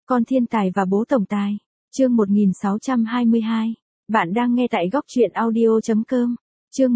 Con thiên tài và bố tổng tài. Chương 1622. Bạn đang nghe tại góc truyện audio.com. Chương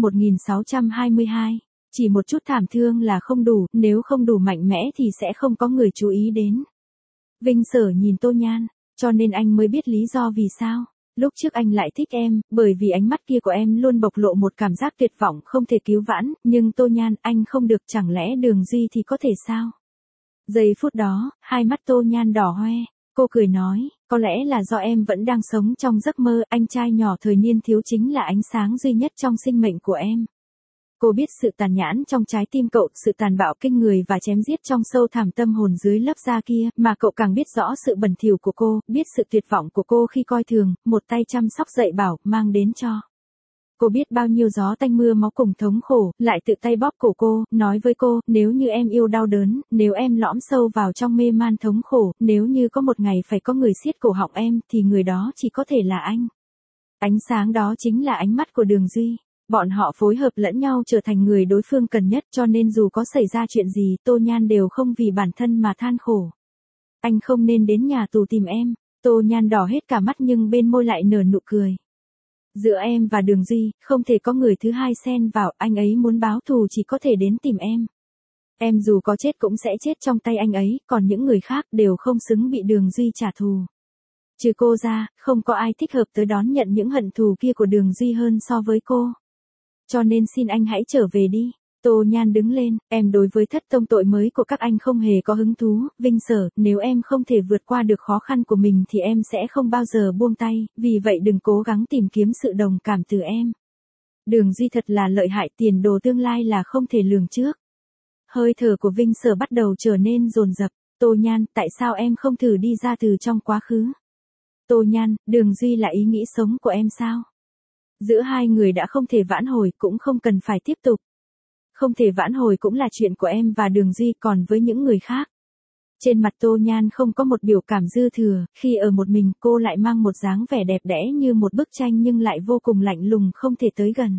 1622. Chỉ một chút thảm thương là không đủ, nếu không đủ mạnh mẽ thì sẽ không có người chú ý đến. Vinh Sở nhìn Tô Nhan, cho nên anh mới biết lý do vì sao. Lúc trước anh lại thích em, bởi vì ánh mắt kia của em luôn bộc lộ một cảm giác tuyệt vọng không thể cứu vãn, nhưng Tô Nhan, anh không được, chẳng lẽ Đường Duy thì có thể sao? Giây phút đó, hai mắt Tô Nhan đỏ hoe, cô cười nói, có lẽ là do em vẫn đang sống trong giấc mơ, anh trai nhỏ thời niên thiếu chính là ánh sáng duy nhất trong sinh mệnh của em. Cô biết sự tàn nhẫn trong trái tim cậu, sự tàn bạo kinh người và chém giết trong sâu thẳm tâm hồn dưới lớp da kia, mà cậu càng biết rõ sự bẩn thỉu của cô, biết sự tuyệt vọng của cô khi coi thường, một tay chăm sóc dạy bảo, mang đến cho. Cô biết bao nhiêu gió tanh mưa máu cùng thống khổ, lại tự tay bóp cổ cô, nói với cô, nếu như em yêu đau đớn, nếu em lõm sâu vào trong mê man thống khổ, nếu như có một ngày phải có người siết cổ họng em, thì người đó chỉ có thể là anh. Ánh sáng đó chính là ánh mắt của Đường Duy. Bọn họ phối hợp lẫn nhau trở thành người đối phương cần nhất, cho nên dù có xảy ra chuyện gì, Tô Nhan đều không vì bản thân mà than khổ. Anh không nên đến nhà tù tìm em. Tô Nhan đỏ hết cả mắt nhưng bên môi lại nở nụ cười. Giữa em và Đường Duy, không thể có người thứ hai xen vào, anh ấy muốn báo thù chỉ có thể đến tìm em. Em dù có chết cũng sẽ chết trong tay anh ấy, còn những người khác đều không xứng bị Đường Duy trả thù. Trừ cô ra, không có ai thích hợp tới đón nhận những hận thù kia của Đường Duy hơn so với cô. Cho nên xin anh hãy trở về đi. Tô Nhan đứng lên, em đối với thất tông tội mới của các anh không hề có hứng thú, Vinh Sở, nếu em không thể vượt qua được khó khăn của mình thì em sẽ không bao giờ buông tay, vì vậy đừng cố gắng tìm kiếm sự đồng cảm từ em. Đường Duy thật là lợi hại, tiền đồ tương lai là không thể lường trước. Hơi thở của Vinh Sở bắt đầu trở nên dồn dập. Tô Nhan, tại sao em không thử đi ra từ trong quá khứ? Tô Nhan, Đường Duy là ý nghĩ sống của em sao? Giữa hai người đã không thể vãn hồi, cũng không cần phải tiếp tục. Không thể vãn hồi cũng là chuyện của em và Đường Duy, còn với những người khác. Trên mặt Tô Nhan không có một biểu cảm dư thừa, khi ở một mình cô lại mang một dáng vẻ đẹp đẽ như một bức tranh nhưng lại vô cùng lạnh lùng không thể tới gần.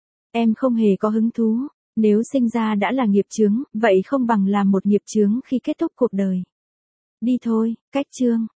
Em không hề có hứng thú, nếu sinh ra đã là nghiệp chướng, vậy không bằng làm một nghiệp chướng khi kết thúc cuộc đời. Đi thôi, cách chương.